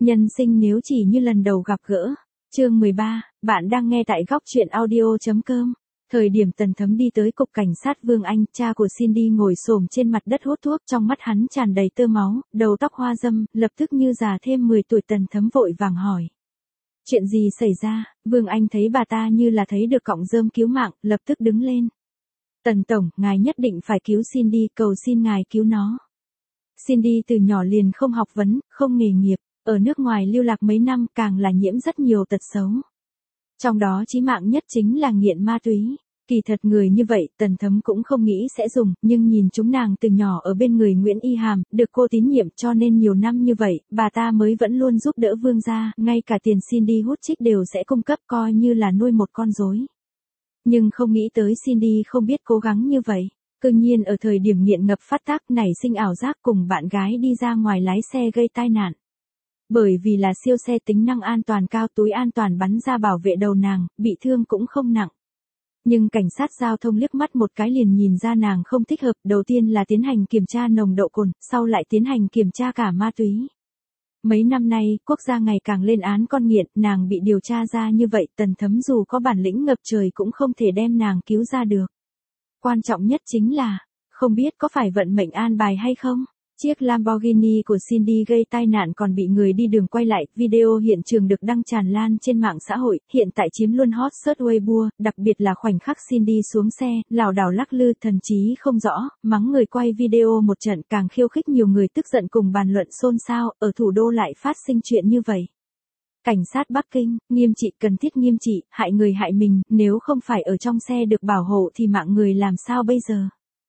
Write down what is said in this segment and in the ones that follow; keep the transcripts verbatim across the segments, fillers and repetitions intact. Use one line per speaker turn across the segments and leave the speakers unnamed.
Nhân sinh nếu chỉ như lần đầu gặp gỡ. Chương mười ba, bạn đang nghe tại góc truyện audio.com. Thời điểm Tần Thấm đi tới cục cảnh sát Vương Anh, cha của Cindy ngồi xổm trên mặt đất hút thuốc, trong mắt hắn tràn đầy tơ máu, đầu tóc hoa râm, lập tức như già thêm mười tuổi. Tần Thấm vội vàng hỏi. Chuyện gì xảy ra? Vương Anh thấy bà ta như là thấy được cọng rơm cứu mạng, lập tức đứng lên. Tần Tổng, ngài nhất định phải cứu Cindy, cầu xin ngài cứu nó. Cindy từ nhỏ liền không học vấn, không nghề nghiệp, ở nước ngoài lưu lạc mấy năm, càng là nhiễm rất nhiều tật xấu. Trong đó chí mạng nhất chính là nghiện ma túy. Kỳ thật người như vậy, Tần Thấm cũng không nghĩ sẽ dùng, nhưng nhìn chúng nàng từ nhỏ ở bên người Nguyễn Y Hàm, được cô tín nhiệm cho nên nhiều năm như vậy, bà ta mới vẫn luôn giúp đỡ Vương gia, ngay cả tiền Cindy hút chích đều sẽ cung cấp, coi như là nuôi một con rối. Nhưng không nghĩ tới Cindy không biết cố gắng như vậy. Cư nhiên ở thời điểm nghiện ngập phát tác nảy sinh ảo giác cùng bạn gái đi ra ngoài lái xe gây tai nạn. Bởi vì là siêu xe tính năng an toàn cao, túi an toàn bắn ra bảo vệ đầu nàng, bị thương cũng không nặng. Nhưng cảnh sát giao thông liếc mắt một cái liền nhìn ra nàng không thích hợp, đầu tiên là tiến hành kiểm tra nồng độ cồn, sau lại tiến hành kiểm tra cả ma túy. Mấy năm nay, quốc gia ngày càng lên án con nghiện, nàng bị điều tra ra như vậy, Tần Thấm dù có bản lĩnh ngập trời cũng không thể đem nàng cứu ra được. Quan trọng nhất chính là, không biết có phải vận mệnh an bài hay không? Chiếc Lamborghini của Cindy gây tai nạn còn bị người đi đường quay lại, video hiện trường được đăng tràn lan trên mạng xã hội, hiện tại chiếm luôn hot search Weibo, đặc biệt là khoảnh khắc Cindy xuống xe, lảo đảo lắc lư, thần trí không rõ, mắng người quay video một trận, càng khiêu khích nhiều người tức giận cùng bàn luận xôn xao, ở thủ đô lại phát sinh chuyện như vậy. Cảnh sát Bắc Kinh, nghiêm trị, cần thiết nghiêm trị, hại người hại mình, nếu không phải ở trong xe được bảo hộ thì mạng người làm sao bây giờ?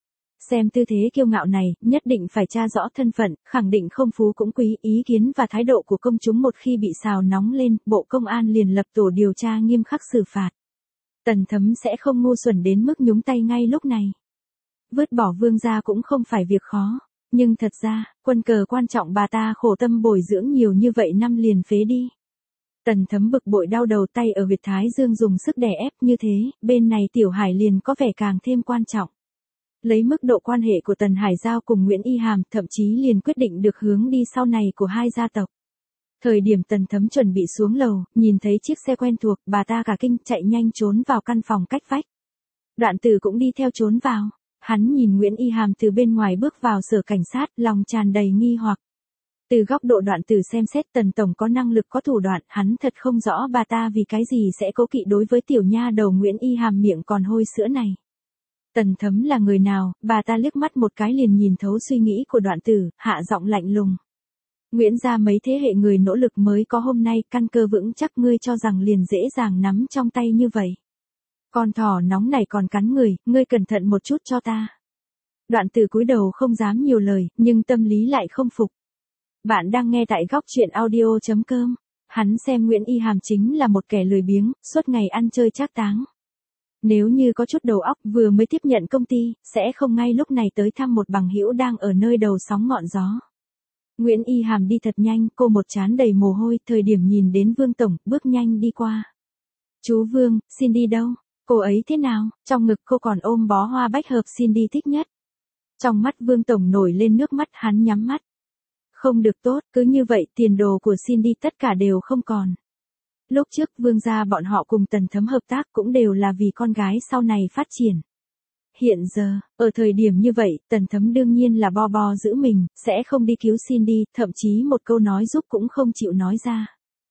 Xem tư thế kiêu ngạo này, nhất định phải tra rõ thân phận, khẳng định không phú cũng quý, ý kiến và thái độ của công chúng một khi bị xào nóng lên, Bộ Công an liền lập tổ điều tra nghiêm khắc xử phạt. Tần Thấm sẽ không ngu xuẩn đến mức nhúng tay ngay lúc này. Vứt bỏ Vương gia cũng không phải việc khó, nhưng thật ra, quân cờ quan trọng bà ta khổ tâm bồi dưỡng nhiều như vậy năm liền phế đi. Tần Thấm bực bội đau đầu, tay ở huyệt thái dương dùng sức đè ép, như thế, bên này Tiểu Hải liền có vẻ càng thêm quan trọng. Lấy mức độ quan hệ của Tần Hải Giao cùng Nguyễn Y Hàm, thậm chí liền quyết định được hướng đi sau này của hai gia tộc. Thời điểm Tần Thấm chuẩn bị xuống lầu, nhìn thấy chiếc xe quen thuộc, bà ta cả kinh chạy nhanh trốn vào căn phòng cách vách. Đoạn Tử cũng đi theo trốn vào. Hắn nhìn Nguyễn Y Hàm từ bên ngoài bước vào sở cảnh sát, lòng tràn đầy nghi hoặc. Từ góc độ Đoạn Tử xem xét, Tần Tổng có năng lực có thủ đoạn, hắn thật không rõ bà ta vì cái gì sẽ cố kỵ đối với tiểu nha đầu Nguyễn Y Hàm miệng còn hôi sữa này. Tần Thấm là người nào, bà ta liếc mắt một cái liền nhìn thấu suy nghĩ của Đoạn Tử, hạ giọng lạnh lùng. Nguyễn gia mấy thế hệ người nỗ lực mới có hôm nay, căn cơ vững chắc, ngươi cho rằng liền dễ dàng nắm trong tay như vậy. Con thỏ nóng này còn cắn người, ngươi cẩn thận một chút cho ta. Đoạn Tử cúi đầu không dám nhiều lời, nhưng tâm lý lại không phục. Bạn đang nghe tại góc truyện audio.com. Hắn xem Nguyễn Y Hàm chính là một kẻ lười biếng, suốt ngày ăn chơi trác táng. Nếu như có chút đầu óc, vừa mới tiếp nhận công ty, sẽ không ngay lúc này tới thăm một bằng hữu đang ở nơi đầu sóng ngọn gió. Nguyễn Y Hàm đi thật nhanh, cô một trán đầy mồ hôi, thời điểm nhìn đến Vương Tổng, bước nhanh đi qua. Chú Vương, Cindy đâu? Cô ấy thế nào? Trong ngực cô còn ôm bó hoa bách hợp Cindy thích nhất. Trong mắt Vương Tổng nổi lên nước mắt, hắn nhắm mắt. Không được tốt, cứ như vậy tiền đồ của Cindy tất cả đều không còn. Lúc trước Vương gia bọn họ cùng Tần Thấm hợp tác cũng đều là vì con gái sau này phát triển. Hiện giờ, ở thời điểm như vậy, Tần Thấm đương nhiên là bo bo giữ mình, sẽ không đi cứu Cindy, thậm chí một câu nói giúp cũng không chịu nói ra.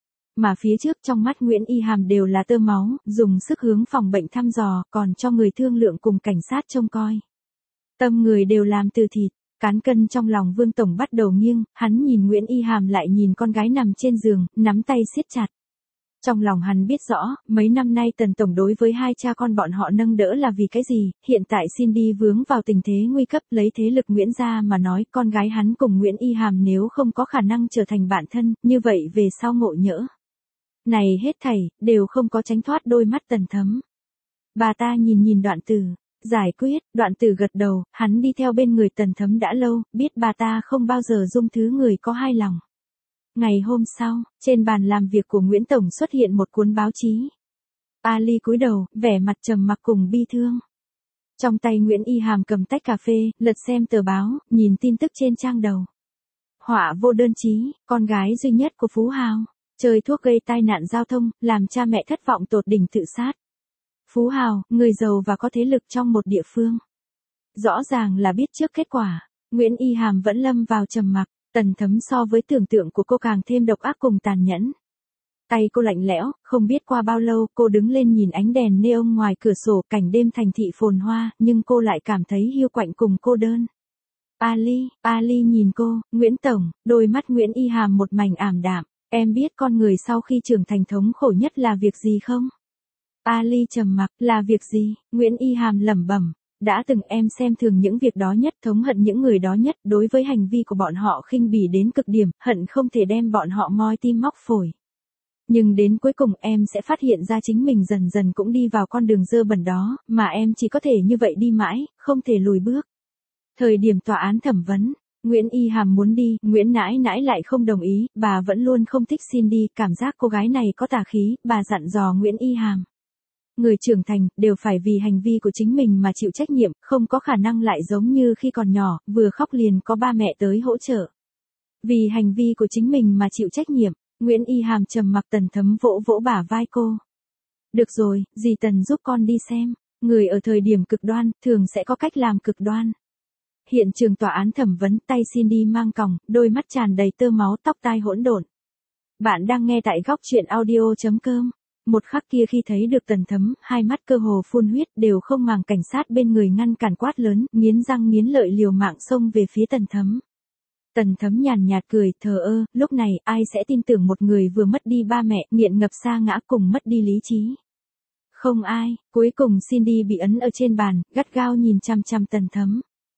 Mà phía trước trong mắt Nguyễn Y Hàm đều là tơ máu, dùng sức hướng phòng bệnh thăm dò, còn cho người thương lượng cùng cảnh sát trông coi. Tâm người đều làm từ thịt. Cán cân trong lòng Vương Tổng bắt đầu nghiêng, hắn nhìn Nguyễn Y Hàm lại nhìn con gái nằm trên giường, nắm tay siết chặt. Trong lòng hắn biết rõ, mấy năm nay Tần Tổng đối với hai cha con bọn họ nâng đỡ là vì cái gì, hiện tại Cindy vướng vào tình thế nguy cấp, lấy thế lực Nguyễn gia mà nói, con gái hắn cùng Nguyễn Y Hàm nếu không có khả năng trở thành bạn thân, như vậy về sau ngộ nhỡ. Này hết thảy, đều không có tránh thoát đôi mắt Tần Thấm. Bà ta nhìn nhìn Đoạn Tử. Giải quyết, Đoạn Tử gật đầu, hắn đi theo bên người Tần Thấm đã lâu, biết bà ta không bao giờ dung thứ người có hai lòng. Ngày hôm sau, trên bàn làm việc của Nguyễn Tổng xuất hiện một cuốn báo chí. Ali cúi đầu, vẻ mặt trầm mặc cùng bi thương. Trong tay Nguyễn Y Hàm cầm tách cà phê, lật xem tờ báo, nhìn tin tức trên trang đầu. Họa vô đơn chí, con gái duy nhất của Phú Hào. Chơi thuốc gây tai nạn giao thông, làm cha mẹ thất vọng tột đỉnh tự sát. Phú Hào, người giàu và có thế lực trong một địa phương. Rõ ràng là biết trước kết quả. Nguyễn Y Hàm vẫn lâm vào trầm mặc. Tần Thấm so với tưởng tượng của cô càng thêm độc ác cùng tàn nhẫn. Tay cô lạnh lẽo, không biết qua bao lâu cô đứng lên nhìn ánh đèn neon ngoài cửa sổ, cảnh đêm thành thị phồn hoa, nhưng cô lại cảm thấy hiu quạnh cùng cô đơn. Ali, Ali nhìn cô, Nguyễn Tổng, đôi mắt Nguyễn Y Hàm một mảnh ảm đạm. Em biết con người sau khi trưởng thành thống khổ nhất là việc gì không? Ali trầm mặc, là việc gì? Nguyễn Y Hàm lẩm bẩm. Đã từng em xem thường những việc đó nhất, thống hận những người đó nhất, đối với hành vi của bọn họ khinh bỉ đến cực điểm, hận không thể đem bọn họ moi tim móc phổi. Nhưng đến cuối cùng em sẽ phát hiện ra chính mình dần dần cũng đi vào con đường dơ bẩn đó, mà em chỉ có thể như vậy đi mãi, không thể lùi bước. Thời điểm tòa án thẩm vấn, Nguyễn Y Hàm muốn đi, Nguyễn nãi nãi lại không đồng ý, bà vẫn luôn không thích Cindy, cảm giác cô gái này có tà khí, bà dặn dò Nguyễn Y Hàm. Người trưởng thành, đều phải vì hành vi của chính mình mà chịu trách nhiệm, không có khả năng lại giống như khi còn nhỏ, vừa khóc liền có ba mẹ tới hỗ trợ. Vì hành vi của chính mình mà chịu trách nhiệm, Nguyễn Y Hàm trầm mặc. Tần Thấm vỗ vỗ bả vai cô. Được rồi, dì Tần giúp con đi xem, người ở thời điểm cực đoan, thường sẽ có cách làm cực đoan. Hiện trường tòa án thẩm vấn, tay Cindy mang còng, đôi mắt tràn đầy tơ máu, tóc tai hỗn độn. Bạn đang nghe tại góc truyện audio chấm com. Một khắc kia khi thấy được Tần Thấm, hai mắt cơ hồ phun huyết, đều không màng cảnh sát bên người ngăn cản, quát lớn, nghiến răng nghiến lợi liều mạng xông về phía Tần Thấm. Tần Thấm nhàn nhạt cười, thờ ơ, lúc này ai sẽ tin tưởng một người vừa mất đi ba mẹ, nghiện ngập sa ngã cùng mất đi lý trí. Không ai. Cuối cùng Cindy bị ấn ở trên bàn, gắt gao nhìn chăm chăm Tần Thấm.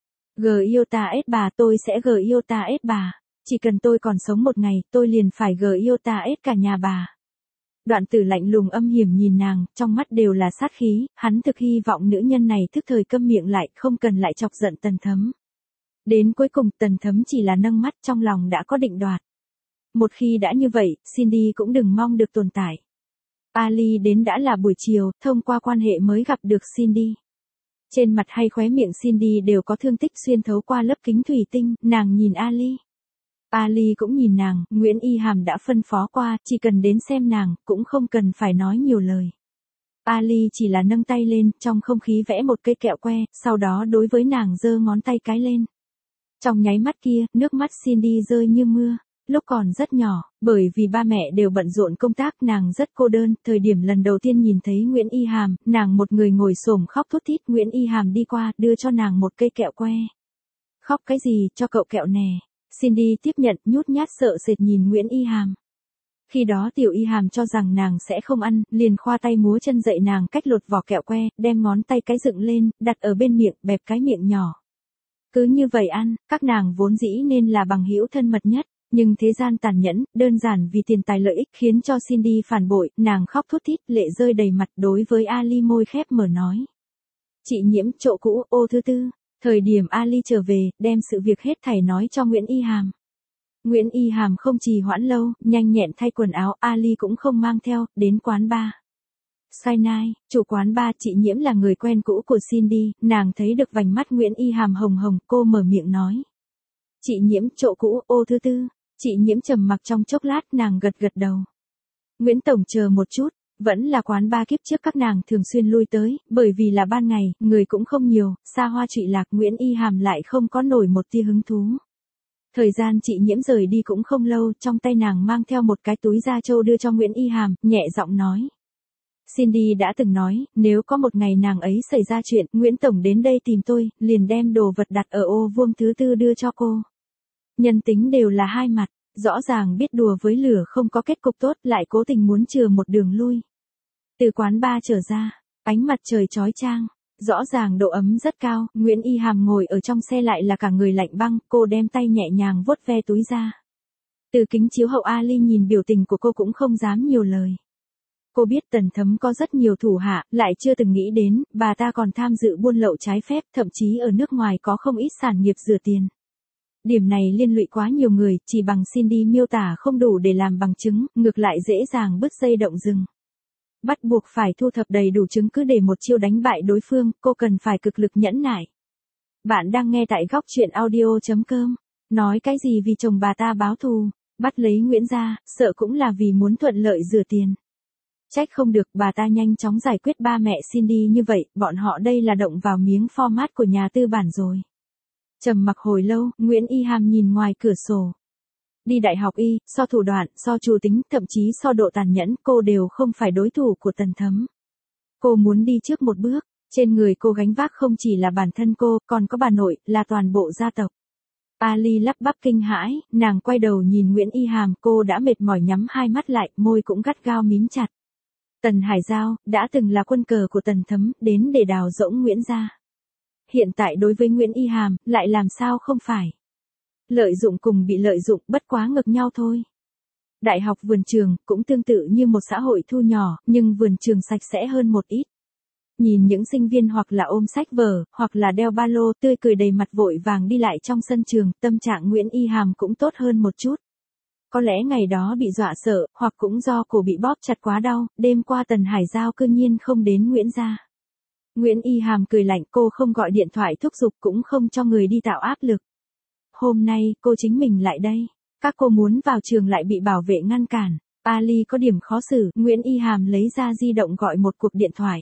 G yêu ta ết bà, tôi sẽ G yêu ta ết bà. Chỉ cần tôi còn sống một ngày, tôi liền phải G yêu ta ết cả nhà bà. Đoạn Tử lạnh lùng âm hiểm nhìn nàng, trong mắt đều là sát khí, hắn thực hy vọng nữ nhân này thức thời câm miệng lại, không cần lại chọc giận Tần Thấm. Đến cuối cùng Tần Thấm chỉ là nâng mắt, trong lòng đã có định đoạt. Một khi đã như vậy, Cindy cũng đừng mong được tồn tại. Ali đến đã là buổi chiều, thông qua quan hệ mới gặp được Cindy. Trên mặt hay khóe miệng Cindy đều có thương tích xuyên thấu qua lớp kính thủy tinh, nàng nhìn Ali. Ali cũng nhìn nàng, Nguyễn Y Hàm đã phân phó qua, chỉ cần đến xem nàng, cũng không cần phải nói nhiều lời. Ali chỉ là nâng tay lên, trong không khí vẽ một cây kẹo que, sau đó đối với nàng giơ ngón tay cái lên. Trong nháy mắt kia, nước mắt Cindy rơi như mưa. Lúc còn rất nhỏ, bởi vì ba mẹ đều bận rộn công tác, nàng rất cô đơn, thời điểm lần đầu tiên nhìn thấy Nguyễn Y Hàm, nàng một người ngồi xổm khóc thút thít, Nguyễn Y Hàm đi qua, đưa cho nàng một cây kẹo que. Khóc cái gì, cho cậu kẹo nè. Cindy tiếp nhận, nhút nhát sợ sệt nhìn Nguyễn Y Hàm. Khi đó tiểu Y Hàm cho rằng nàng sẽ không ăn, liền khoa tay múa chân dạy nàng cách lột vỏ kẹo que, đem ngón tay cái dựng lên, đặt ở bên miệng, bẹp cái miệng nhỏ. Cứ như vậy ăn, các nàng vốn dĩ nên là bằng hữu thân mật nhất. Nhưng thế gian tàn nhẫn, đơn giản vì tiền tài lợi ích khiến cho Cindy phản bội, nàng khóc thút thít, lệ rơi đầy mặt, đối với Ali môi khép mở nói. Chị Nhiễm, chỗ cũ, ô thứ tư. Thời điểm Ali trở về, đem sự việc hết thảy nói cho Nguyễn Y Hàm. Nguyễn Y Hàm không trì hoãn lâu, nhanh nhẹn thay quần áo, Ali cũng không mang theo, đến quán bar. Sinai, chủ quán bar, chị Nhiễm là người quen cũ của Cindy, nàng thấy được vành mắt Nguyễn Y Hàm hồng hồng, cô mở miệng nói. Chị Nhiễm, chỗ cũ, ô thứ tư. Chị Nhiễm trầm mặc trong chốc lát, nàng gật gật đầu. Nguyễn Tổng chờ một chút, vẫn là quán bar kiếp trước các nàng thường xuyên lui tới, bởi vì là ban ngày, người cũng không nhiều, xa hoa trụy lạc, Nguyễn Y Hàm lại không có nổi một tia hứng thú. Thời gian chị Nhiễm rời đi cũng không lâu, trong tay nàng mang theo một cái túi da trâu đưa cho Nguyễn Y Hàm, nhẹ giọng nói. Cindy đã từng nói, nếu có một ngày nàng ấy xảy ra chuyện, Nguyễn Tổng đến đây tìm tôi, liền đem đồ vật đặt ở ô vuông thứ tư đưa cho cô. Nhân tính đều là hai mặt, rõ ràng biết đùa với lửa không có kết cục tốt, lại cố tình muốn chừa một đường lui. Từ quán bar trở ra, ánh mặt trời chói chang, rõ ràng độ ấm rất cao, Nguyễn Y Hàm ngồi ở trong xe lại là cả người lạnh băng, cô đem tay nhẹ nhàng vuốt ve túi da. Từ kính chiếu hậu Ali nhìn biểu tình của cô cũng không dám nhiều lời. Cô biết Tần Thấm có rất nhiều thủ hạ, lại chưa từng nghĩ đến, bà ta còn tham dự buôn lậu trái phép, thậm chí ở nước ngoài có không ít sản nghiệp rửa tiền. Điểm này liên lụy quá nhiều người, chỉ bằng Cindy miêu tả không đủ để làm bằng chứng, ngược lại dễ dàng bứt dây động rừng. Bắt buộc phải thu thập đầy đủ chứng cứ để một chiêu đánh bại đối phương, cô cần phải cực lực nhẫn nại. Bạn đang nghe tại góc truyện audio chấm com. Nói cái gì vì chồng bà ta báo thù, bắt lấy Nguyễn gia, sợ cũng là vì muốn thuận lợi rửa tiền. Trách không được bà ta nhanh chóng giải quyết ba mẹ Cindy như vậy, bọn họ đây là động vào miếng format của nhà tư bản rồi. Trầm mặc hồi lâu, Nguyễn Y Hàm nhìn ngoài cửa sổ. Đi đại học y, so thủ đoạn, so trù tính, thậm chí so độ tàn nhẫn, cô đều không phải đối thủ của Tần Thấm. Cô muốn đi trước một bước, trên người cô gánh vác không chỉ là bản thân cô, còn có bà nội, là toàn bộ gia tộc. Ali lắp bắp kinh hãi, nàng quay đầu nhìn Nguyễn Y Hàm, cô đã mệt mỏi nhắm hai mắt lại, môi cũng gắt gao mím chặt. Tần Hải Giao, đã từng là quân cờ của Tần Thấm, đến để đào rỗng Nguyễn gia. Hiện tại đối với Nguyễn Y Hàm, lại làm sao không phải. Lợi dụng cùng bị lợi dụng, bất quá ngược nhau thôi. Đại học vườn trường, cũng tương tự như một xã hội thu nhỏ, nhưng vườn trường sạch sẽ hơn một ít. Nhìn những sinh viên hoặc là ôm sách vở, hoặc là đeo ba lô tươi cười đầy mặt vội vàng đi lại trong sân trường, tâm trạng Nguyễn Y Hàm cũng tốt hơn một chút. Có lẽ ngày đó bị dọa sợ, hoặc cũng do cổ bị bóp chặt quá đau, đêm qua Tần Hải Giao cư nhiên không đến Nguyễn gia. Nguyễn Y Hàm cười lạnh, cô không gọi điện thoại thúc giục, cũng không cho người đi tạo áp lực. Hôm nay, cô chính mình lại đây. Các cô muốn vào trường lại bị bảo vệ ngăn cản. Ali có điểm khó xử, Nguyễn Y Hàm lấy ra di động gọi một cuộc điện thoại.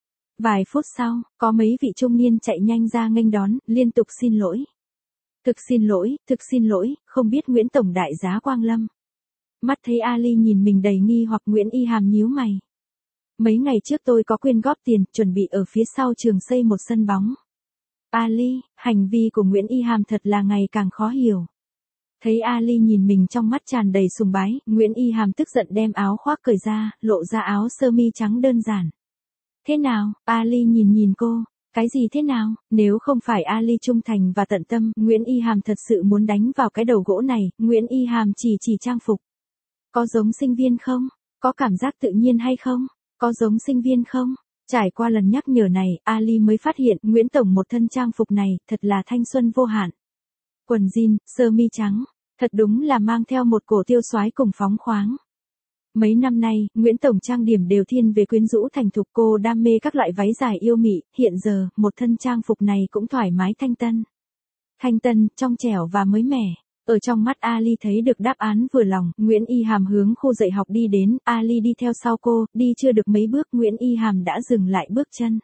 Vài phút sau, có mấy vị trung niên chạy nhanh ra nghênh đón, liên tục xin lỗi. Thực xin lỗi, thực xin lỗi, không biết Nguyễn Tổng đại giá quang lâm. Mắt thấy Ali nhìn mình đầy nghi hoặc Nguyễn Y Hàm nhíu mày. Mấy ngày trước tôi có quyên góp tiền, chuẩn bị ở phía sau trường xây một sân bóng. Ali, hành vi của Nguyễn Y Hàm thật là ngày càng khó hiểu. Thấy Ali nhìn mình trong mắt tràn đầy sùng bái, Nguyễn Y Hàm tức giận đem áo khoác cởi ra, lộ ra áo sơ mi trắng đơn giản. Thế nào? Ali nhìn nhìn cô. Cái gì thế nào? Nếu không phải Ali trung thành và tận tâm, Nguyễn Y Hàm thật sự muốn đánh vào cái đầu gỗ này. Nguyễn Y Hàm chỉ chỉ trang phục. Có giống sinh viên không? Có cảm giác tự nhiên hay không? Có giống sinh viên không? Trải qua lần nhắc nhở này, Ali mới phát hiện Nguyễn Tổng một thân trang phục này thật là thanh xuân vô hạn. Quần jean, sơ mi trắng, thật đúng là mang theo một cổ tiêu soái cùng phóng khoáng. Mấy năm nay, Nguyễn Tổng trang điểm đều thiên về quyến rũ thành thục, cô đam mê các loại váy dài yêu mị, hiện giờ, một thân trang phục này cũng thoải mái thanh tân. Thanh tân, trong trẻo và mới mẻ. Ở trong mắt Ali thấy được đáp án vừa lòng, Nguyễn Y Hàm hướng khu dạy học đi đến, Ali đi theo sau cô, đi chưa được mấy bước Nguyễn Y Hàm đã dừng lại bước chân.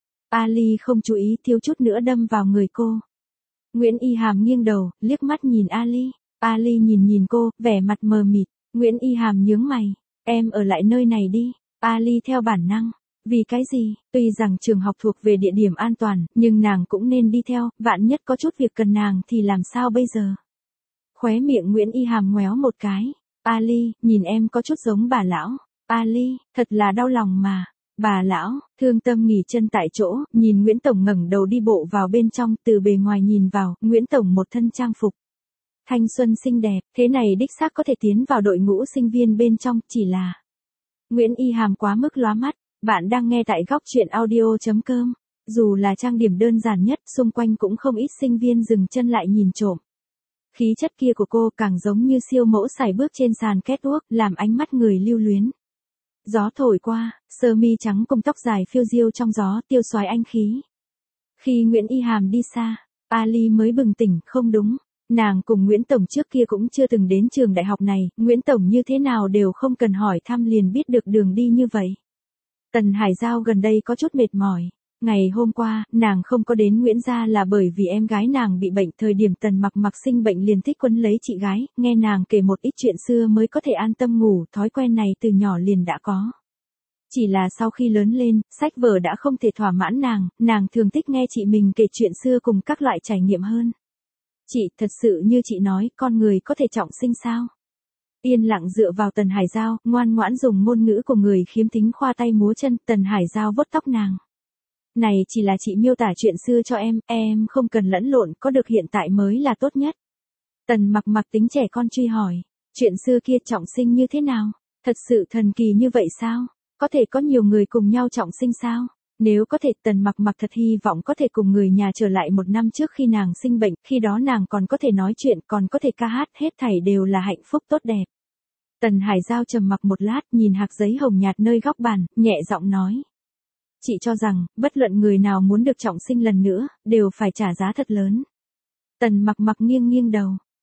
Ali không chú ý, thiếu chút nữa đâm vào người cô. Nguyễn Y Hàm nghiêng đầu, liếc mắt nhìn Ali. Ali nhìn nhìn cô, vẻ mặt mờ mịt. Nguyễn Y Hàm nhướng mày. Em ở lại nơi này đi. Ali theo bản năng. Vì cái gì? Tuy rằng trường học thuộc về địa điểm an toàn, nhưng nàng cũng nên đi theo, vạn nhất có chút việc cần nàng thì làm sao bây giờ? Khóe miệng Nguyễn Y Hàm ngoéo một cái. Ali, nhìn em có chút giống bà lão. Ali, thật là đau lòng mà. Bà lão, thương tâm nghỉ chân tại chỗ, nhìn Nguyễn Tổng ngẩng đầu đi bộ vào bên trong, từ bề ngoài nhìn vào, Nguyễn Tổng một thân trang phục. Thanh xuân xinh đẹp, thế này đích xác có thể tiến vào đội ngũ sinh viên bên trong, chỉ là Nguyễn Y Hàm quá mức lóa mắt. Bạn đang nghe tại góc truyện audio chấm com. Dù là trang điểm đơn giản nhất, xung quanh cũng không ít sinh viên dừng chân lại nhìn trộm. Khí chất kia của cô càng giống như siêu mẫu sải bước trên sàn catwalk, làm ánh mắt người lưu luyến. Gió thổi qua, sơ mi trắng cùng tóc dài phiêu diêu trong gió, tiêu xoái anh khí. Khi Nguyễn Y Hàm đi xa, Ali mới bừng tỉnh, không đúng. Nàng cùng Nguyễn Tổng trước kia cũng chưa từng đến trường đại học này, Nguyễn Tổng như thế nào đều không cần hỏi thăm liền biết được đường đi như vậy. Tần Hải Giao gần đây có chút mệt mỏi. Ngày hôm qua, nàng không có đến Nguyễn gia là bởi vì em gái nàng bị bệnh, thời điểm Tần Mặc Mặc sinh bệnh liền thích quấn lấy chị gái, nghe nàng kể một ít chuyện xưa mới có thể an tâm ngủ, thói quen này từ nhỏ liền đã có. Chỉ là sau khi lớn lên, sách vở đã không thể thỏa mãn nàng, nàng thường thích nghe chị mình kể chuyện xưa cùng các loại trải nghiệm hơn. Chị, thật sự như chị nói, con người có thể trọng sinh sao? Yên lặng dựa vào Tần Hải Giao, ngoan ngoãn dùng ngôn ngữ của người khiếm thính khoa tay múa chân, Tần Hải Giao vuốt tóc nàng. Này chỉ là chị miêu tả chuyện xưa cho em, em không cần lẫn lộn, có được hiện tại mới là tốt nhất. Tần Mặc Mặc tính trẻ con truy hỏi, chuyện xưa kia trọng sinh như thế nào? Thật sự thần kỳ như vậy sao? Có thể có nhiều người cùng nhau trọng sinh sao? Nếu có thể, Tần Mặc Mặc thật hy vọng có thể cùng người nhà trở lại một năm trước khi nàng sinh bệnh, khi đó nàng còn có thể nói chuyện, còn có thể ca hát, hết thảy đều là hạnh phúc tốt đẹp. Tần Hải Giao trầm mặc một lát, nhìn hạt giấy hồng nhạt nơi góc bàn, nhẹ giọng nói. Chị cho rằng, bất luận người nào muốn được trọng sinh lần nữa, đều phải trả giá thật lớn. Tần Mặc Mặc nghiêng nghiêng đầu.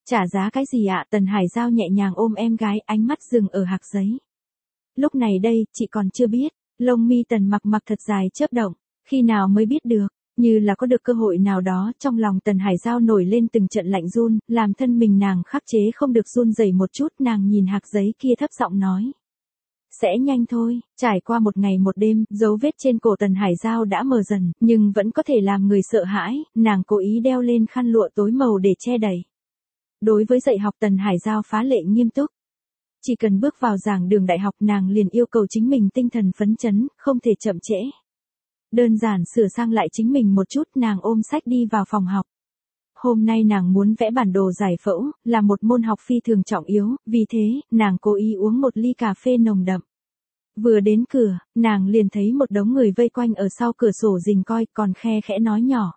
Trả giá cái gì ạ? Tần Hải Giao nhẹ nhàng ôm em gái, ánh mắt dừng ở hạc giấy. Lúc này đây, chị còn chưa biết. Lông mi Tần Mặc Mặc thật dài chớp động. Khi nào mới biết được? Như là có được cơ hội nào đó, trong lòng Tần Hải Giao nổi lên từng trận lạnh run, làm thân mình nàng khắc chế không được run rẩy một chút, nàng nhìn hạc giấy kia thấp giọng nói. Sẽ nhanh thôi. Trải qua một ngày một đêm, dấu vết trên cổ Tần Hải Giao đã mờ dần, nhưng vẫn có thể làm người sợ hãi, nàng cố ý đeo lên khăn lụa tối màu để che đậy. Đối với dạy học Tần Hải Giao phá lệ nghiêm túc. Chỉ cần bước vào giảng đường đại học nàng liền yêu cầu chính mình tinh thần phấn chấn, không thể chậm trễ. Đơn giản sửa sang lại chính mình một chút, nàng ôm sách đi vào phòng học. Hôm nay nàng muốn vẽ bản đồ giải phẫu, là một môn học phi thường trọng yếu, vì thế, nàng cố ý uống một ly cà phê nồng đậm. Vừa đến cửa, nàng liền thấy một đống người vây quanh ở sau cửa sổ rình coi, còn khe khẽ nói nhỏ.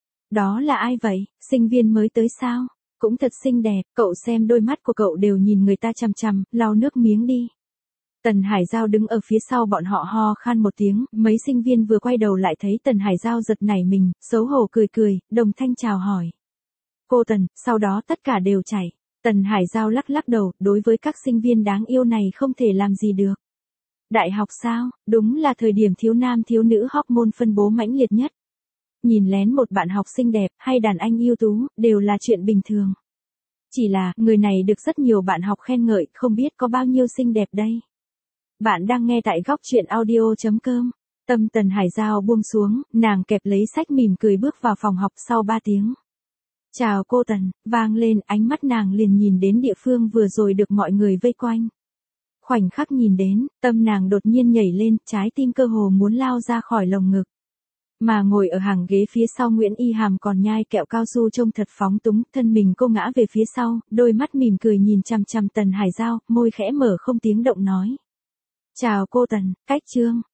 Đó là ai vậy, sinh viên mới tới sao? Cũng thật xinh đẹp, cậu xem đôi mắt của cậu đều nhìn người ta chằm chằm, lau nước miếng đi. Tần Hải Giao đứng ở phía sau bọn họ ho khan một tiếng, mấy sinh viên vừa quay đầu lại thấy Tần Hải Giao giật nảy mình, xấu hổ cười cười, đồng thanh chào hỏi. Cô Tần, sau đó tất cả đều chạy. Tần Hải Giao lắc lắc đầu, đối với các sinh viên đáng yêu này không thể làm gì được. Đại học sao, đúng là thời điểm thiếu nam thiếu nữ hormone phân bố mãnh liệt nhất. Nhìn lén một bạn học xinh đẹp, hay đàn anh ưu tú, đều là chuyện bình thường. Chỉ là, người này được rất nhiều bạn học khen ngợi, không biết có bao nhiêu xinh đẹp đây. Bạn đang nghe tại góc truyện audio chấm com. Tâm Tần Hải Giao buông xuống, nàng kẹp lấy sách mỉm cười bước vào phòng học sau ba tiếng. Chào cô Tần, vang lên, ánh mắt nàng liền nhìn đến địa phương vừa rồi được mọi người vây quanh. Khoảnh khắc nhìn đến, tâm nàng đột nhiên nhảy lên, trái tim cơ hồ muốn lao ra khỏi lồng ngực. Mà ngồi ở hàng ghế phía sau Nguyễn Y Hàm còn nhai kẹo cao su trông thật phóng túng, thân mình cô ngã về phía sau, đôi mắt mỉm cười nhìn chằm chằm Tần Hải Giao, môi khẽ mở không tiếng động nói. Chào cô Tần, cách Trương,